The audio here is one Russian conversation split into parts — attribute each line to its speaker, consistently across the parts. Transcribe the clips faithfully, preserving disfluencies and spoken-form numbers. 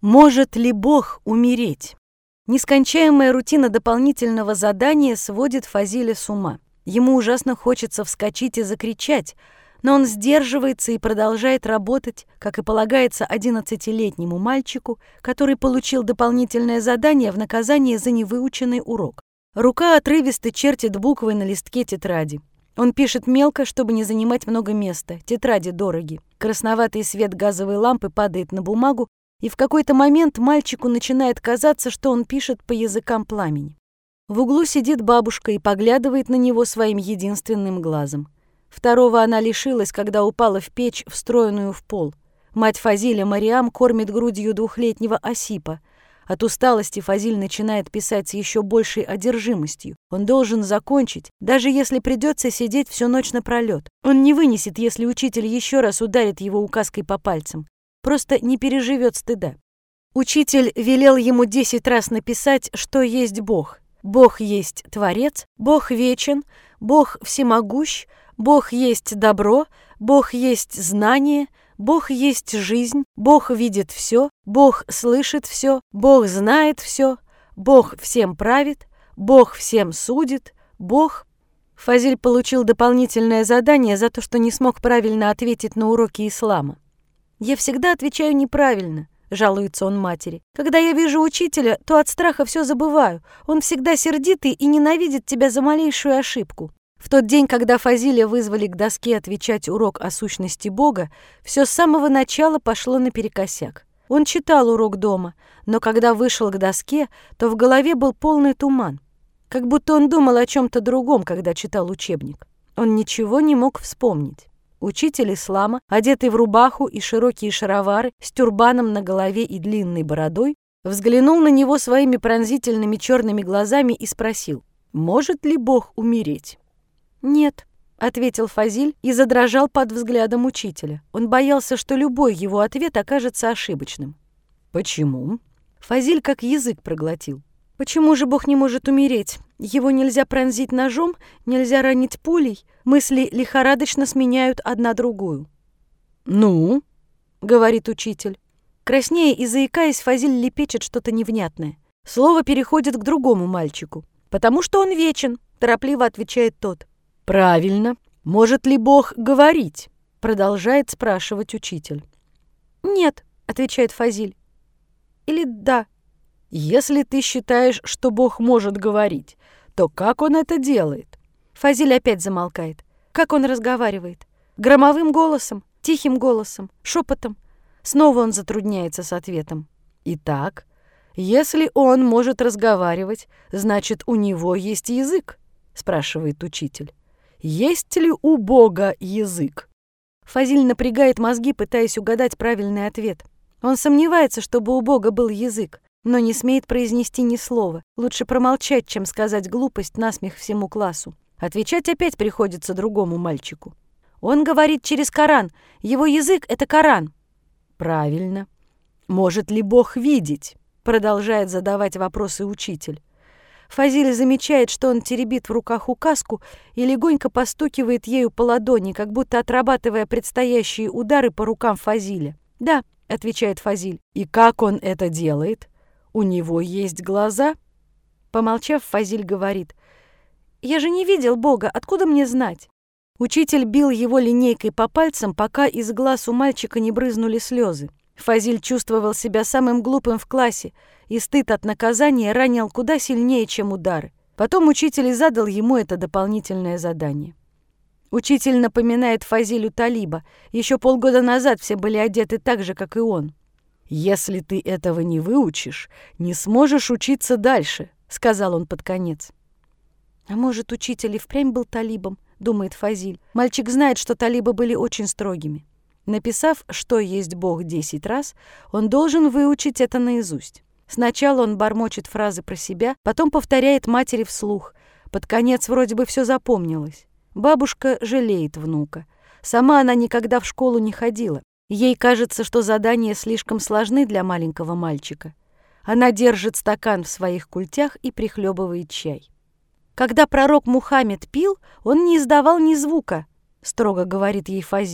Speaker 1: Может ли Бог умереть? Нескончаемая рутина дополнительного задания сводит Фазиля с ума. Ему ужасно хочется вскочить и закричать, но он сдерживается и продолжает работать, как и полагается одиннадцатилетнему мальчику, который получил дополнительное задание в наказание за невыученный урок. Рука отрывисто чертит буквы на листке тетради. Он пишет мелко, чтобы не занимать много места. Тетради дороги. Красноватый свет газовой лампы падает на бумагу, и в какой-то момент мальчику начинает казаться, что он пишет по языкам пламени. В углу сидит бабушка и поглядывает на него своим единственным глазом. Второго она лишилась, когда упала в печь, встроенную в пол. Мать Фазиля, Мариам, кормит грудью двухлетнего Осипа. От усталости Фазиль начинает писать с еще большей одержимостью. Он должен закончить, даже если придется сидеть всю ночь напролет. Он не вынесет, если учитель еще раз ударит его указкой по пальцам. Просто не переживет стыда. Учитель велел ему десять раз написать, что есть Бог. Бог есть Творец, Бог вечен, Бог всемогущ, Бог есть добро, Бог есть знание, Бог есть жизнь, Бог видит все, Бог слышит все, Бог знает все, Бог всем правит, Бог всем судит, Бог... Фазиль получил дополнительное задание за то, что не смог правильно ответить на уроки ислама. «Я всегда отвечаю неправильно», — жалуется он матери. «Когда я вижу учителя, то от страха все забываю. Он всегда сердитый и ненавидит тебя за малейшую ошибку». В тот день, когда Фазиля вызвали к доске отвечать урок о сущности Бога, все с самого начала пошло наперекосяк. Он читал урок дома, но когда вышел к доске, то в голове был полный туман. Как будто он думал о чем-то другом, когда читал учебник. Он ничего не мог вспомнить. Учитель ислама, одетый в рубаху и широкие шаровары, с тюрбаном на голове и длинной бородой, взглянул на него своими пронзительными черными глазами и спросил: «Может ли Бог умереть?» «Нет», — ответил Фазиль и задрожал под взглядом учителя. Он боялся, что любой его ответ окажется ошибочным. «Почему?» Фазиль как язык проглотил. «Почему же Бог не может умереть? Его нельзя пронзить ножом, нельзя ранить пулей. Мысли лихорадочно сменяют одна другую». «Ну?» — говорит учитель. Краснея и заикаясь, Фазиль лепечет что-то невнятное. Слово переходит к другому мальчику. «Потому что он вечен», — торопливо отвечает тот. «Правильно. Может ли Бог говорить?» — продолжает спрашивать учитель. «Нет», — отвечает Фазиль. «Или да». «Если ты считаешь, что Бог может говорить, то как он это делает?» Фазиль опять замолкает. Как он разговаривает? Громовым голосом, тихим голосом, шепотом. Снова он затрудняется с ответом. «Итак, если он может разговаривать, значит, у него есть язык?» — спрашивает учитель. «Есть ли у Бога язык?» Фазиль напрягает мозги, пытаясь угадать правильный ответ. Он сомневается, чтобы у Бога был язык, но не смеет произнести ни слова. Лучше промолчать, чем сказать глупость насмех всему классу. Отвечать опять приходится другому мальчику. Он говорит через Коран. Его язык — это Коран. Правильно. Может ли Бог видеть? Продолжает задавать вопросы учитель. Фазиль замечает, что он теребит в руках указку и легонько постукивает ею по ладони, как будто отрабатывая предстоящие удары по рукам Фазиля. «Да», — отвечает Фазиль. «И как он это делает? У него есть глаза?» Помолчав, Фазиль говорит: «Я же не видел Бога, откуда мне знать?» Учитель бил его линейкой по пальцам, пока из глаз у мальчика не брызнули слезы. Фазиль чувствовал себя самым глупым в классе, и стыд от наказания ранил куда сильнее, чем удары. Потом учитель и задал ему это дополнительное задание. Учитель напоминает Фазилю Талиба. Еще полгода назад все были одеты так же, как и он. «Если ты этого не выучишь, не сможешь учиться дальше», — сказал он под конец. «А может, учитель и впрямь был талибом?» — думает Фазиль. Мальчик знает, что талибы были очень строгими. Написав «что есть Бог» десять раз, он должен выучить это наизусть. Сначала он бормочет фразы про себя, потом повторяет матери вслух. Под конец вроде бы все запомнилось. Бабушка жалеет внука. Сама она никогда в школу не ходила. Ей кажется, что задания слишком сложны для маленького мальчика. Она держит стакан в своих культях и прихлебывает чай. «Когда пророк Мухаммед пил, он не издавал ни звука», — строго говорит ей Фазиль.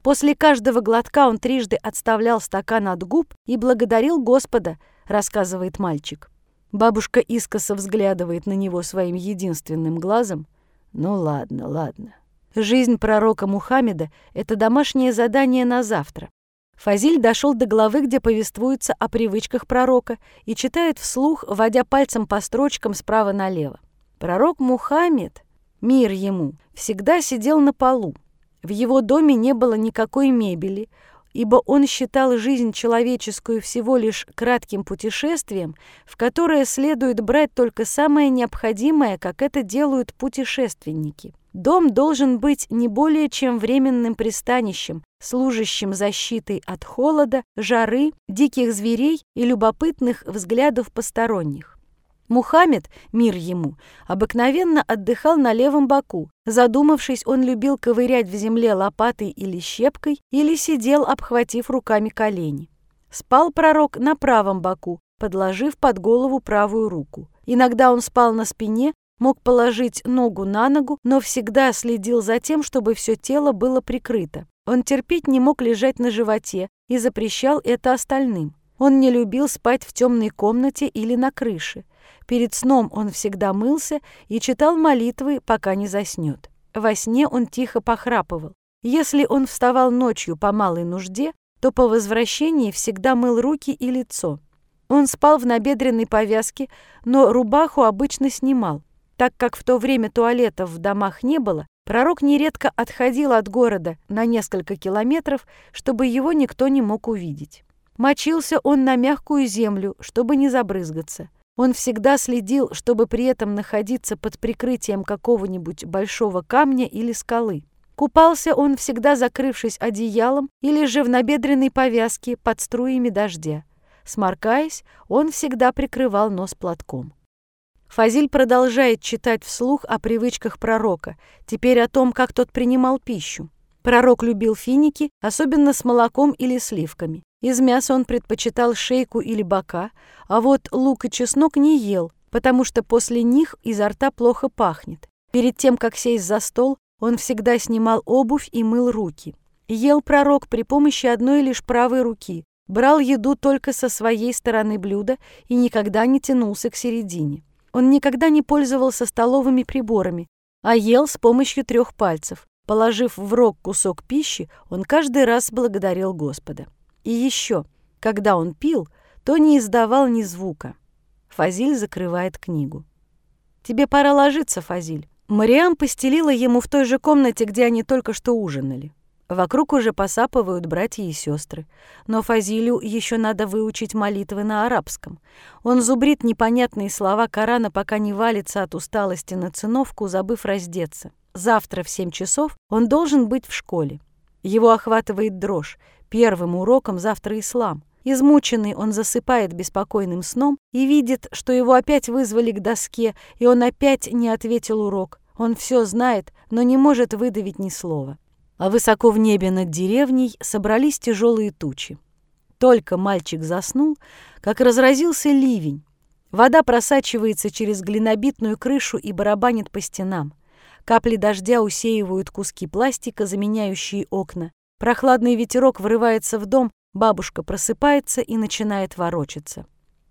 Speaker 1: После каждого глотка он трижды отставлял стакан от губ и благодарил Господа, рассказывает мальчик. Бабушка искоса взглядывает на него своим единственным глазом. Ну ладно, ладно. Жизнь пророка Мухаммеда — это домашнее задание на завтра. Фазиль дошел до главы, где повествуется о привычках пророка, и читает вслух, водя пальцем по строчкам справа налево. Пророк Мухаммед, мир ему, всегда сидел на полу. В его доме не было никакой мебели, ибо он считал жизнь человеческую всего лишь кратким путешествием, в которое следует брать только самое необходимое, как это делают путешественники. Дом должен быть не более чем временным пристанищем, служащим защитой от холода, жары, диких зверей и любопытных взглядов посторонних. Мухаммед, мир ему, обыкновенно отдыхал на левом боку. Задумавшись, он любил ковырять в земле лопатой или щепкой или сидел, обхватив руками колени. Спал пророк на правом боку, подложив под голову правую руку. Иногда он спал на спине, мог положить ногу на ногу, но всегда следил за тем, чтобы все тело было прикрыто. Он терпеть не мог лежать на животе и запрещал это остальным. Он не любил спать в темной комнате или на крыше. Перед сном он всегда мылся и читал молитвы, пока не заснет. Во сне он тихо похрапывал. Если он вставал ночью по малой нужде, то по возвращении всегда мыл руки и лицо. Он спал в набедренной повязке, но рубаху обычно снимал. Так как в то время туалетов в домах не было, пророк нередко отходил от города на несколько километров, чтобы его никто не мог увидеть. Мочился он на мягкую землю, чтобы не забрызгаться. Он всегда следил, чтобы при этом находиться под прикрытием какого-нибудь большого камня или скалы. Купался он всегда закрывшись одеялом или же в набедренной повязке под струями дождя. Сморкаясь, он всегда прикрывал нос платком. Фазиль продолжает читать вслух о привычках пророка, теперь о том, как тот принимал пищу. Пророк любил финики, особенно с молоком или сливками. Из мяса он предпочитал шейку или бока, а вот лук и чеснок не ел, потому что после них изо рта плохо пахнет. Перед тем, как сесть за стол, он всегда снимал обувь и мыл руки. Ел пророк при помощи одной лишь правой руки, брал еду только со своей стороны блюда и никогда не тянулся к середине. Он никогда не пользовался столовыми приборами, а ел с помощью трех пальцев. Положив в рог кусок пищи, он каждый раз благодарил Господа. И еще, когда он пил, то не издавал ни звука. Фазиль закрывает книгу. «Тебе пора ложиться, Фазиль». Мариам постелила ему в той же комнате, где они только что ужинали. Вокруг уже посапывают братья и сестры. Но Фазилю еще надо выучить молитвы на арабском. Он зубрит непонятные слова Корана, пока не валится от усталости на циновку, забыв раздеться. Завтра в семь часов он должен быть в школе. Его охватывает дрожь. Первым уроком завтра ислам. Измученный, он засыпает беспокойным сном и видит, что его опять вызвали к доске, и он опять не ответил урок. Он все знает, но не может выдавить ни слова. А высоко в небе над деревней собрались тяжелые тучи. Только мальчик заснул, как разразился ливень. Вода просачивается через глинобитную крышу и барабанит по стенам. Капли дождя усеивают куски пластика, заменяющие окна. Прохладный ветерок врывается в дом, бабушка просыпается и начинает ворочаться.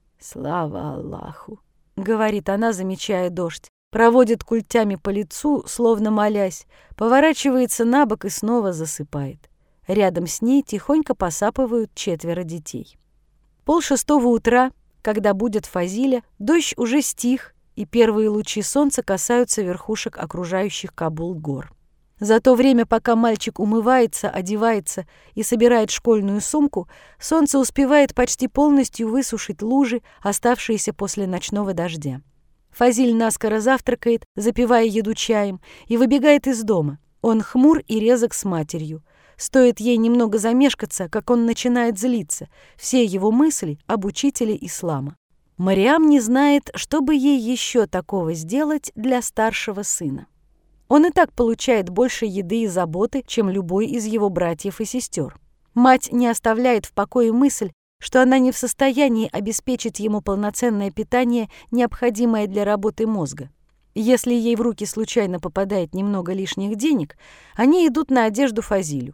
Speaker 1: «Слава Аллаху!» — говорит она, замечая дождь. Проводит культями по лицу, словно молясь, поворачивается на бок и снова засыпает. Рядом с ней тихонько посапывают четверо детей. Полшестого утра, когда будет Фазиля, дождь уже стих, и первые лучи солнца касаются верхушек окружающих Кабул гор. За то время, пока мальчик умывается, одевается и собирает школьную сумку, солнце успевает почти полностью высушить лужи, оставшиеся после ночного дождя. Фазиль наскоро завтракает, запивая еду чаем, и выбегает из дома. Он хмур и резок с матерью. Стоит ей немного замешкаться, как он начинает злиться. Все его мысли об учителе ислама. Мариам не знает, что бы ей еще такого сделать для старшего сына. Он и так получает больше еды и заботы, чем любой из его братьев и сестер. Мать не оставляет в покое мысль, что она не в состоянии обеспечить ему полноценное питание, необходимое для работы мозга. Если ей в руки случайно попадает немного лишних денег, они идут на одежду Фазилю.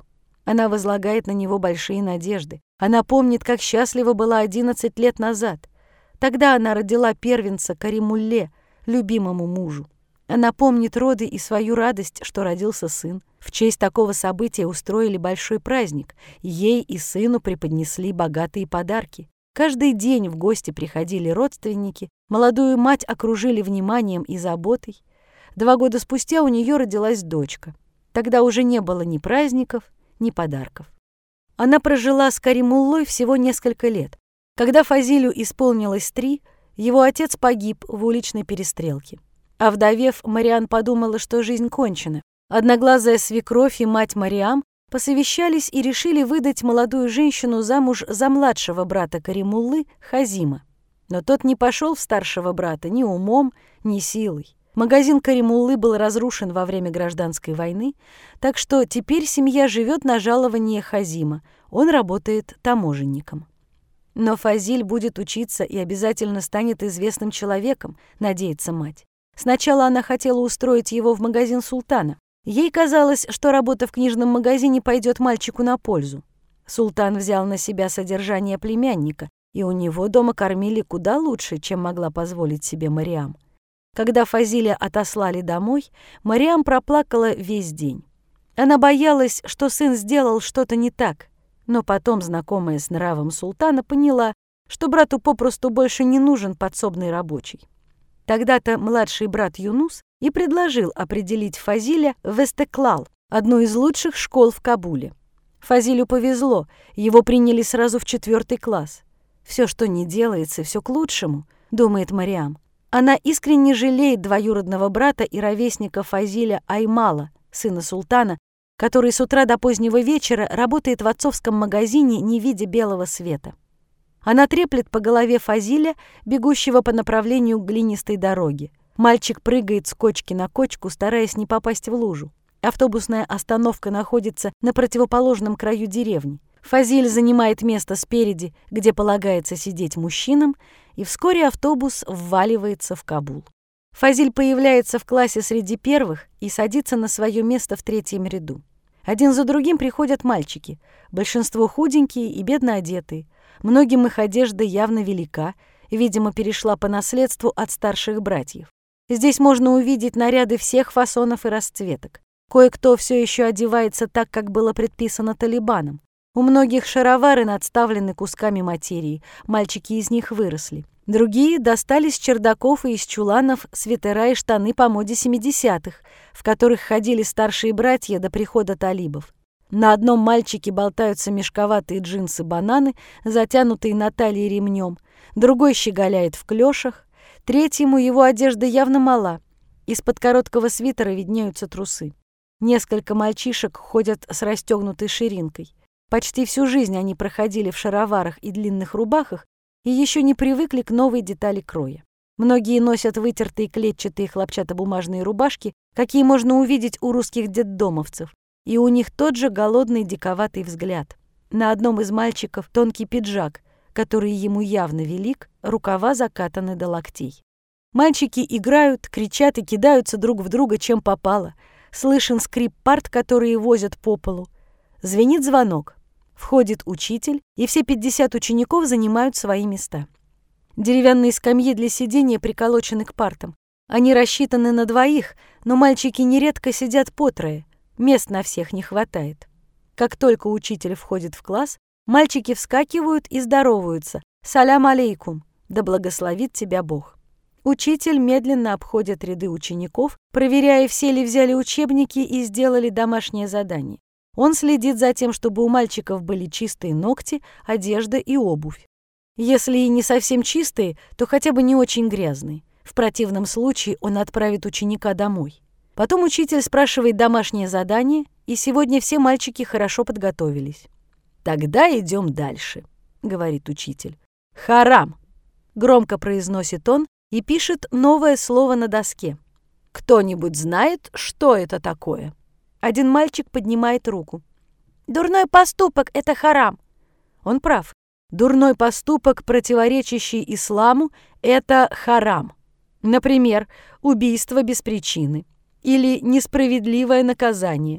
Speaker 1: Она возлагает на него большие надежды. Она помнит, как счастлива была одиннадцать лет назад. Тогда она родила первенца Каримулле, любимому мужу. Она помнит роды и свою радость, что родился сын. В честь такого события устроили большой праздник. Ей и сыну преподнесли богатые подарки. Каждый день в гости приходили родственники, молодую мать окружили вниманием и заботой. Два года спустя у нее родилась дочка. Тогда уже не было ни праздников, ни подарков. Она прожила с Каримуллой всего несколько лет. Когда Фазилю исполнилось три, его отец погиб в уличной перестрелке. Овдовев, Мариам подумала, что жизнь кончена. Одноглазая свекровь и мать Мариам посовещались и решили выдать молодую женщину замуж за младшего брата Каримуллы, Хазима. Но тот не пошел в старшего брата ни умом, ни силой. Магазин Каримуллы был разрушен во время гражданской войны, так что теперь семья живет на жалование Хазима. Он работает таможенником. Но Фазиль будет учиться и обязательно станет известным человеком, надеется мать. Сначала она хотела устроить его в магазин султана. Ей казалось, что работа в книжном магазине пойдет мальчику на пользу. Султан взял на себя содержание племянника, и у него дома кормили куда лучше, чем могла позволить себе Мариам. Когда Фазиля отослали домой, Мариам проплакала весь день. Она боялась, что сын сделал что-то не так, но потом, знакомая с нравом султана, поняла, что брату попросту больше не нужен подсобный рабочий. Тогда-то младший брат Юнус и предложил определить Фазиля в Эстеклал, одну из лучших школ в Кабуле. Фазилю повезло, его приняли сразу в четвертый класс. «Все, что не делается, все к лучшему», — думает Мариам. Она искренне жалеет двоюродного брата и ровесника Фазиля Аймала, сына султана, который с утра до позднего вечера работает в отцовском магазине, не видя белого света. Она треплет по голове Фазиля, бегущего по направлению к глинистой дороге. Мальчик прыгает с кочки на кочку, стараясь не попасть в лужу. Автобусная остановка находится на противоположном краю деревни. Фазиль занимает место спереди, где полагается сидеть мужчинам, и вскоре автобус вваливается в Кабул. Фазиль появляется в классе среди первых и садится на свое место в третьем ряду. Один за другим приходят мальчики, большинство худенькие и бедно одетые. Многим их одежда явно велика, видимо, перешла по наследству от старших братьев. Здесь можно увидеть наряды всех фасонов и расцветок. Кое-кто все еще одевается так, как было предписано талибаном. У многих шаровары надставлены кусками материи, мальчики из них выросли. Другие достали с чердаков и из чуланов свитера и штаны по моде семидесятых, в которых ходили старшие братья до прихода талибов. На одном мальчике болтаются мешковатые джинсы-бананы, затянутые на талии ремнем, другой щеголяет в клёшах, третьему его одежда явно мала, из-под короткого свитера виднеются трусы. Несколько мальчишек ходят с расстегнутой ширинкой. Почти всю жизнь они проходили в шароварах и длинных рубахах и еще не привыкли к новой детали кроя. Многие носят вытертые клетчатые хлопчатобумажные рубашки, какие можно увидеть у русских детдомовцев, и у них тот же голодный диковатый взгляд. На одном из мальчиков тонкий пиджак, который ему явно велик, рукава закатаны до локтей. Мальчики играют, кричат и кидаются друг в друга, чем попало. Слышен скрип парт, которые возят по полу. Звенит звонок. Входит учитель, и все пятьдесят учеников занимают свои места. Деревянные скамьи для сидения приколочены к партам. Они рассчитаны на двоих, но мальчики нередко сидят по трое. Мест на всех не хватает. Как только учитель входит в класс, мальчики вскакивают и здороваются. «Салям алейкум! Да благословит тебя Бог!» Учитель медленно обходит ряды учеников, проверяя, все ли взяли учебники и сделали домашнее задание. Он следит за тем, чтобы у мальчиков были чистые ногти, одежда и обувь. Если и не совсем чистые, то хотя бы не очень грязные. В противном случае он отправит ученика домой. Потом учитель спрашивает домашнее задание, и сегодня все мальчики хорошо подготовились. «Тогда идем дальше», — говорит учитель. «Харам», — громко произносит он и пишет новое слово на доске. «Кто-нибудь знает, что это такое?» Один мальчик поднимает руку. «Дурной поступок — это харам». Он прав. Дурной поступок, противоречащий исламу, — это харам. Например, убийство без причины или несправедливое наказание.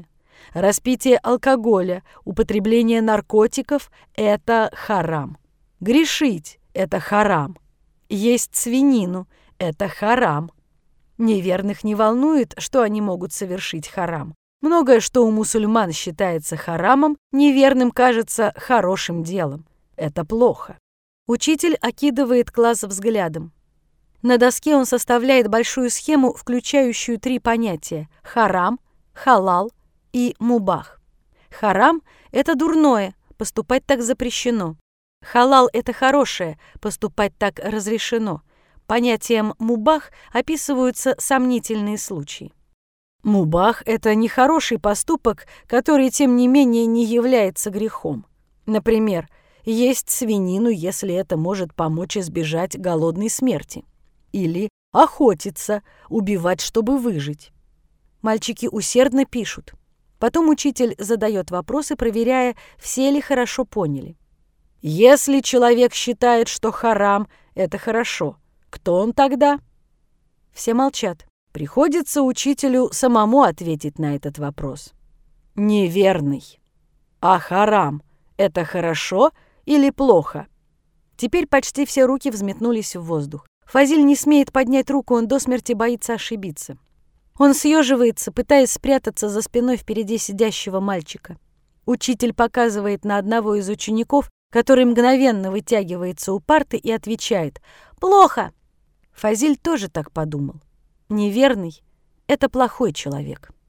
Speaker 1: Распитие алкоголя, употребление наркотиков – это харам. Грешить – это харам. Есть свинину – это харам. Неверных не волнует, что они могут совершить харам. Многое, что у мусульман считается харамом, неверным кажется хорошим делом. Это плохо. Учитель окидывает класс взглядом. На доске он составляет большую схему, включающую три понятия – харам, халал и мубах. Харам – это дурное, поступать так запрещено. Халал – это хорошее, поступать так разрешено. Понятием мубах описываются сомнительные случаи. Мубах – это нехороший поступок, который, тем не менее, не является грехом. Например, есть свинину, если это может помочь избежать голодной смерти. Или охотиться, убивать, чтобы выжить. Мальчики усердно пишут. Потом учитель задает вопросы, проверяя, все ли хорошо поняли. Если человек считает, что харам – это хорошо, кто он тогда? Все молчат. Приходится учителю самому ответить на этот вопрос. Неверный. А харам – это хорошо или плохо? Теперь почти все руки взметнулись в воздух. Фазиль не смеет поднять руку, он до смерти боится ошибиться. Он съеживается, пытаясь спрятаться за спиной впереди сидящего мальчика. Учитель показывает на одного из учеников, который мгновенно вытягивается у парты и отвечает «Плохо». Фазиль тоже так подумал. Неверный – это плохой человек.